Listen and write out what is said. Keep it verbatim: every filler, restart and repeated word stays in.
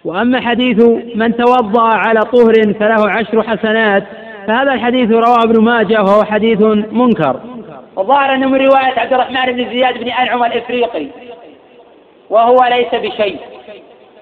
وأما حديث من توضأ على طهر فله عشر حسنات فهذا الحديث رواه ابن ماجه وهو حديث منكر. وظاهر أنه من رواية عبد الرحمن بن زياد بن أنعم الإفريقي وهو ليس بشيء.